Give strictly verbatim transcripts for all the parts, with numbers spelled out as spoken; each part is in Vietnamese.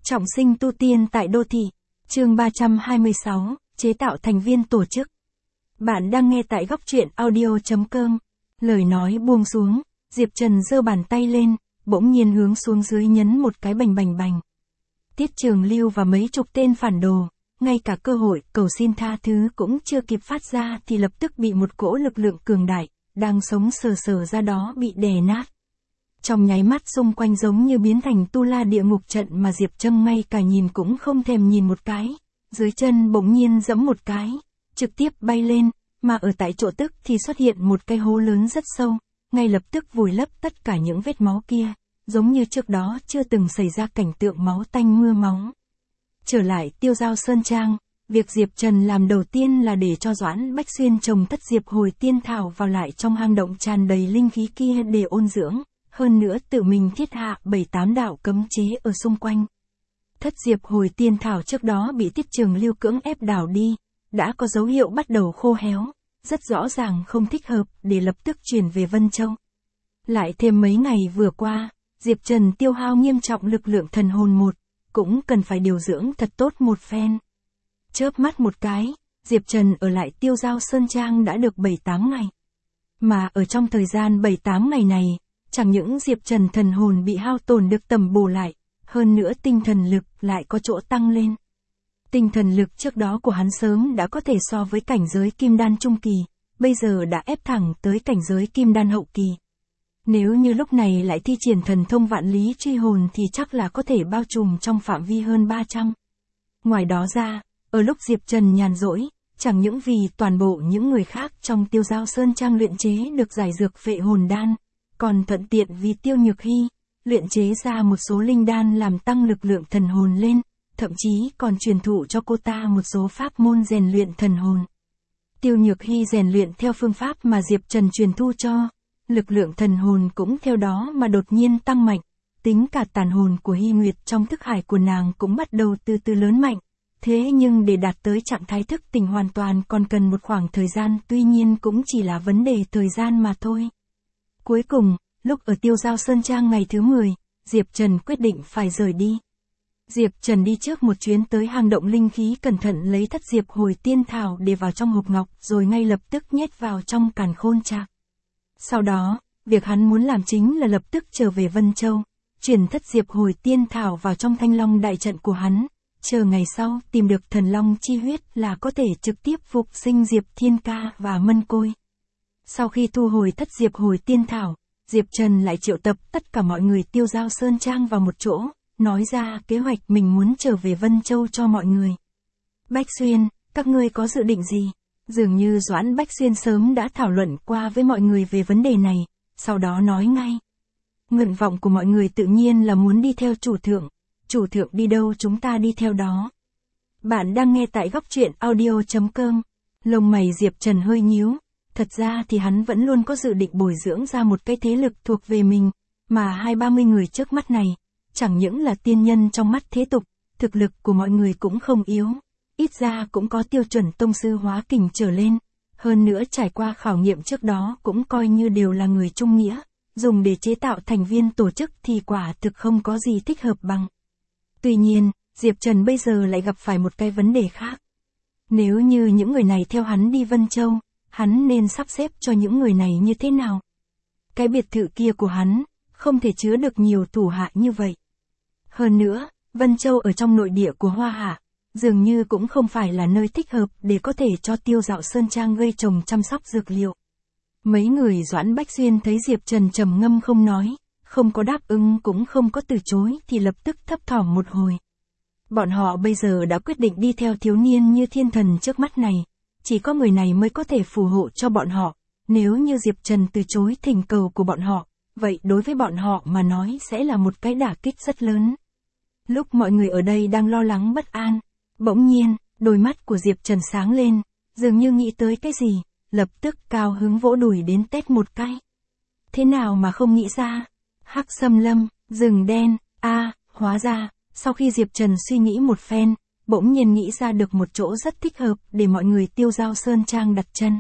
Trọng sinh tu tiên tại đô thị. Chương ba trăm hai mươi sáu, chế tạo thành viên tổ chức. Bạn đang nghe tại góc truyện audio chấm com. Lời nói buông xuống, Diệp Trần giơ bàn tay lên, bỗng nhiên hướng xuống dưới nhấn một cái bành bành bành. Tiết Trường Lưu và mấy chục tên phản đồ, ngay cả cơ hội cầu xin tha thứ cũng chưa kịp phát ra thì lập tức bị một cỗ lực lượng cường đại, đang sống sờ sờ ra đó bị đè nát. Trong nháy mắt xung quanh giống như biến thành tu la địa ngục trận mà Diệp Trân ngay cả nhìn cũng không thèm nhìn một cái, dưới chân bỗng nhiên giẫm một cái, trực tiếp bay lên, mà ở tại chỗ tức thì xuất hiện một cái hố lớn rất sâu, ngay lập tức vùi lấp tất cả những vết máu kia, giống như trước đó chưa từng xảy ra cảnh tượng máu tanh mưa máu. Trở lại Tiêu Giao Sơn Trang, việc Diệp Trần làm đầu tiên là để cho Doãn Bách Xuyên trồng thất diệp hồi tiên thảo vào lại trong hang động tràn đầy linh khí kia để ôn dưỡng. Hơn nữa tự mình thiết hạ bảy tám đạo cấm chế ở xung quanh. Thất diệp hồi tiên thảo trước đó bị Tiết Trường Lưu cưỡng ép đào đi, đã có dấu hiệu bắt đầu khô héo, rất rõ ràng không thích hợp để lập tức chuyển về Vân Châu. Lại thêm mấy ngày vừa qua, Diệp Trần tiêu hao nghiêm trọng lực lượng thần hồn một, cũng cần phải điều dưỡng thật tốt một phen. Chớp mắt một cái, Diệp Trần ở lại Tiêu Giao Sơn Trang đã được bảy tám ngày. Mà ở trong thời gian bảy tám ngày này, chẳng những Diệp Trần thần hồn bị hao tổn được tầm bổ lại, hơn nữa tinh thần lực lại có chỗ tăng lên. Tinh thần lực trước đó của hắn sớm đã có thể so với cảnh giới kim đan trung kỳ, bây giờ đã ép thẳng tới cảnh giới kim đan hậu kỳ. Nếu như lúc này lại thi triển thần thông vạn lý truy hồn thì chắc là có thể bao trùm trong phạm vi hơn ba trăm. Ngoài đó ra, ở lúc Diệp Trần nhàn rỗi, chẳng những vì toàn bộ những người khác trong Tiêu Giao Sơn Trang luyện chế được giải dược phệ hồn đan, còn thuận tiện vì Tiêu Nhược Hy, luyện chế ra một số linh đan làm tăng lực lượng thần hồn lên, thậm chí còn truyền thụ cho cô ta một số pháp môn rèn luyện thần hồn. Tiêu Nhược Hy rèn luyện theo phương pháp mà Diệp Trần truyền thu cho, lực lượng thần hồn cũng theo đó mà đột nhiên tăng mạnh, tính cả tàn hồn của Hy Nguyệt trong thức hải của nàng cũng bắt đầu từ từ lớn mạnh. Thế nhưng để đạt tới trạng thái thức tỉnh hoàn toàn còn cần một khoảng thời gian, tuy nhiên cũng chỉ là vấn đề thời gian mà thôi. Cuối cùng, lúc ở Tiêu Giao Sơn Trang ngày thứ mười, Diệp Trần quyết định phải rời đi. Diệp Trần đi trước một chuyến tới hang động linh khí, cẩn thận lấy thất diệp hồi tiên thảo để vào trong hộp ngọc rồi ngay lập tức nhét vào trong càn khôn trạc. Sau đó, việc hắn muốn làm chính là lập tức trở về Vân Châu, chuyển thất diệp hồi tiên thảo vào trong thanh long đại trận của hắn, chờ ngày sau tìm được thần long chi huyết là có thể trực tiếp phục sinh Diệp Thiên Ca và Mân Côi. Sau khi thu hồi thất diệp hồi tiên thảo, Diệp Trần lại triệu tập tất cả mọi người Tiêu Giao Sơn Trang vào một chỗ, nói ra kế hoạch mình muốn trở về Vân Châu cho mọi người. Bách Xuyên, các ngươi có dự định gì? Dường như Doãn Bách Xuyên sớm đã thảo luận qua với mọi người về vấn đề này, sau đó nói ngay. Nguyện vọng của mọi người tự nhiên là muốn đi theo chủ thượng, chủ thượng đi đâu chúng ta đi theo đó. Bạn đang nghe tại góc truyện audio chấm com, lông mày Diệp Trần hơi nhíu. Thật ra thì hắn vẫn luôn có dự định bồi dưỡng ra một cái thế lực thuộc về mình, mà hai ba mươi người trước mắt này, chẳng những là tiên nhân trong mắt thế tục, thực lực của mọi người cũng không yếu, ít ra cũng có tiêu chuẩn tông sư hóa kình trở lên, hơn nữa trải qua khảo nghiệm trước đó cũng coi như đều là người trung nghĩa, dùng để chế tạo thành viên tổ chức thì quả thực không có gì thích hợp bằng. Tuy nhiên, Diệp Trần bây giờ lại gặp phải một cái vấn đề khác. Nếu như những người này theo hắn đi Vân Châu, hắn nên sắp xếp cho những người này như thế nào? Cái biệt thự kia của hắn, không thể chứa được nhiều thủ hạ như vậy. Hơn nữa, Vân Châu ở trong nội địa của Hoa Hạ, dường như cũng không phải là nơi thích hợp để có thể cho Tiêu Dạo Sơn Trang gây trồng chăm sóc dược liệu. Mấy người Doãn Bách Xuyên thấy Diệp Trần trầm ngâm không nói, không có đáp ứng cũng không có từ chối thì lập tức thấp thỏm một hồi. Bọn họ bây giờ đã quyết định đi theo thiếu niên như thiên thần trước mắt này. Chỉ có người này mới có thể phù hộ cho bọn họ, nếu như Diệp Trần từ chối thỉnh cầu của bọn họ, vậy đối với bọn họ mà nói sẽ là một cái đả kích rất lớn. Lúc mọi người ở đây đang lo lắng bất an, bỗng nhiên, đôi mắt của Diệp Trần sáng lên, dường như nghĩ tới cái gì, lập tức cao hứng vỗ đùi đến tét một cái. Thế nào mà không nghĩ ra? Hắc Sâm Lâm, rừng đen, a, à, hóa ra, sau khi Diệp Trần suy nghĩ một phen, bỗng nhiên nghĩ ra được một chỗ rất thích hợp để mọi người Tiêu Giao Sơn Trang đặt chân.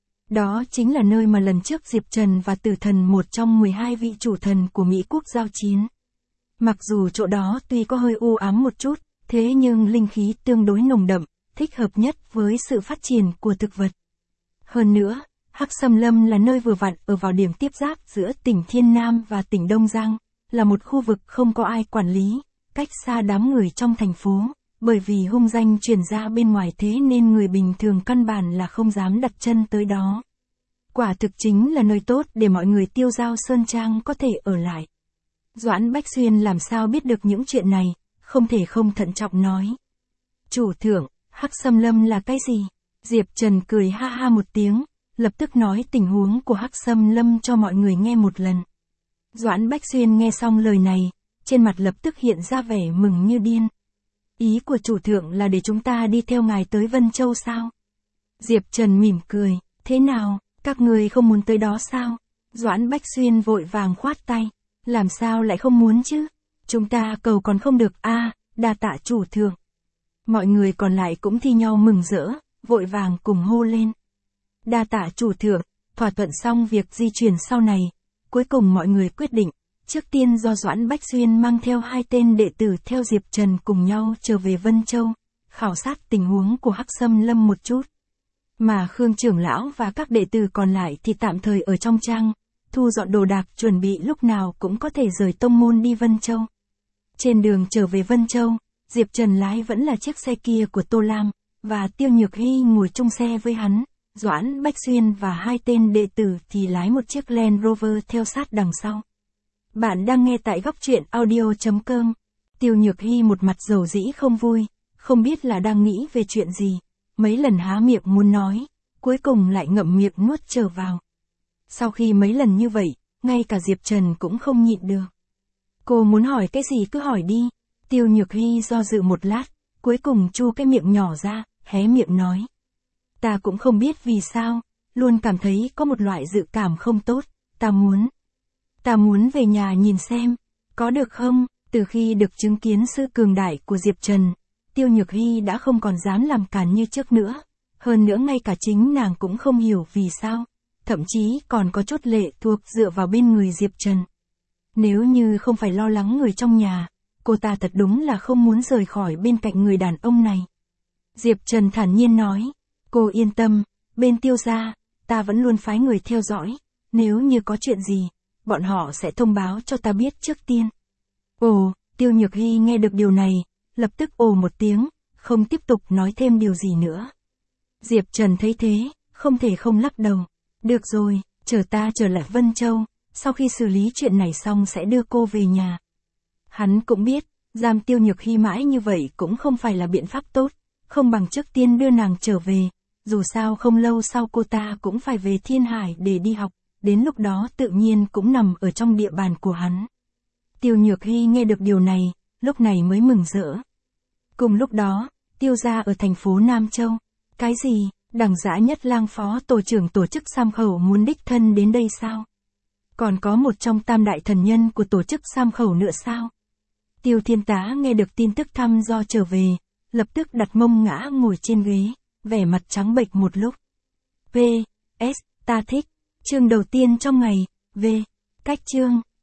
Đó chính là nơi mà lần trước Diệp Trần và Tử Thần, một trong mười hai vị chủ thần của Mỹ quốc giao chiến. Mặc dù chỗ đó tuy có hơi u ám một chút, thế nhưng linh khí tương đối nồng đậm, thích hợp nhất với sự phát triển của thực vật. Hơn nữa, Hắc Sâm Lâm là nơi vừa vặn ở vào điểm tiếp giáp giữa tỉnh Thiên Nam và tỉnh Đông Giang, là một khu vực không có ai quản lý, cách xa đám người trong thành phố, bởi vì hung danh truyền ra bên ngoài thế nên người bình thường căn bản là không dám đặt chân tới đó. Quả thực chính là nơi tốt để mọi người tiêu dao sơn trang có thể ở lại. Doãn Bách Xuyên làm sao biết được những chuyện này, không thể không thận trọng nói. Chủ thượng, Hắc Sâm Lâm là cái gì? Diệp Trần cười ha ha một tiếng, lập tức nói tình huống của Hắc Sâm Lâm cho mọi người nghe một lần. Doãn Bách Xuyên nghe xong lời này, trên mặt lập tức hiện ra vẻ mừng như điên. Ý của chủ thượng là để chúng ta đi theo ngài tới Vân Châu sao? Diệp Trần mỉm cười, thế nào, các người không muốn tới đó sao? Doãn Bách Xuyên vội vàng khoát tay, làm sao lại không muốn chứ? Chúng ta cầu còn không được a, à, đa tạ chủ thượng. Mọi người còn lại cũng thi nhau mừng rỡ, vội vàng cùng hô lên. Đa tạ chủ thượng, thỏa thuận xong việc di chuyển sau này, cuối cùng mọi người quyết định, trước tiên do Doãn Bách Xuyên mang theo hai tên đệ tử theo Diệp Trần cùng nhau trở về Vân Châu, khảo sát tình huống của Hắc Sâm Lâm một chút. Mà Khương trưởng lão và các đệ tử còn lại thì tạm thời ở trong trang, thu dọn đồ đạc chuẩn bị lúc nào cũng có thể rời tông môn đi Vân Châu. Trên đường trở về Vân Châu, Diệp Trần lái vẫn là chiếc xe kia của Tô Lam, và Tiêu Nhược Hy ngồi chung xe với hắn, Doãn Bách Xuyên và hai tên đệ tử thì lái một chiếc Land Rover theo sát đằng sau. Bạn đang nghe tại góc truyện audio chấm com. Tiêu Nhược Hy một mặt dầu dĩ không vui, không biết là đang nghĩ về chuyện gì, mấy lần há miệng muốn nói, cuối cùng lại ngậm miệng nuốt trở vào. Sau khi mấy lần như vậy, ngay cả Diệp Trần cũng không nhịn được. Cô muốn hỏi cái gì cứ hỏi đi. Tiêu Nhược Hy do dự một lát, cuối cùng chu cái miệng nhỏ ra, hé miệng nói. Ta cũng không biết vì sao, luôn cảm thấy có một loại dự cảm không tốt, ta muốn. Ta muốn về nhà nhìn xem, có được không? Từ khi được chứng kiến sự cường đại của Diệp Trần, Tiêu Nhược Hy đã không còn dám làm cản như trước nữa. Hơn nữa ngay cả chính nàng cũng không hiểu vì sao, thậm chí còn có chút lệ thuộc dựa vào bên người Diệp Trần. Nếu như không phải lo lắng người trong nhà, cô ta thật đúng là không muốn rời khỏi bên cạnh người đàn ông này. Diệp Trần thản nhiên nói, cô yên tâm, bên Tiêu gia, ta vẫn luôn phái người theo dõi, nếu như có chuyện gì, bọn họ sẽ thông báo cho ta biết trước tiên. Ồ, Tiêu Nhược Hy nghe được điều này, lập tức ồ một tiếng, không tiếp tục nói thêm điều gì nữa. Diệp Trần thấy thế, không thể không lắc đầu. Được rồi, chờ ta trở lại Vân Châu, sau khi xử lý chuyện này xong sẽ đưa cô về nhà. Hắn cũng biết, giam Tiêu Nhược Hy mãi như vậy cũng không phải là biện pháp tốt, không bằng trước tiên đưa nàng trở về, dù sao không lâu sau cô ta cũng phải về Thiên Hải để đi học, đến lúc đó tự nhiên cũng nằm ở trong địa bàn của hắn. Tiêu Nhược Hy nghe được điều này, lúc này mới mừng rỡ. Cùng lúc đó, Tiêu gia ở thành phố Nam Châu. Cái gì, Đằng Dã Nhất Lang phó tổ trưởng tổ chức Sam Khẩu muốn đích thân đến đây sao? Còn có một trong tam đại thần nhân của tổ chức Sam Khẩu nữa sao? Tiêu Thiên Tá nghe được tin tức thăm do trở về, lập tức đặt mông ngã ngồi trên ghế, vẻ mặt trắng bệch một lúc. P. S. Ta thích. Chương đầu tiên trong ngày. V. Cách chương.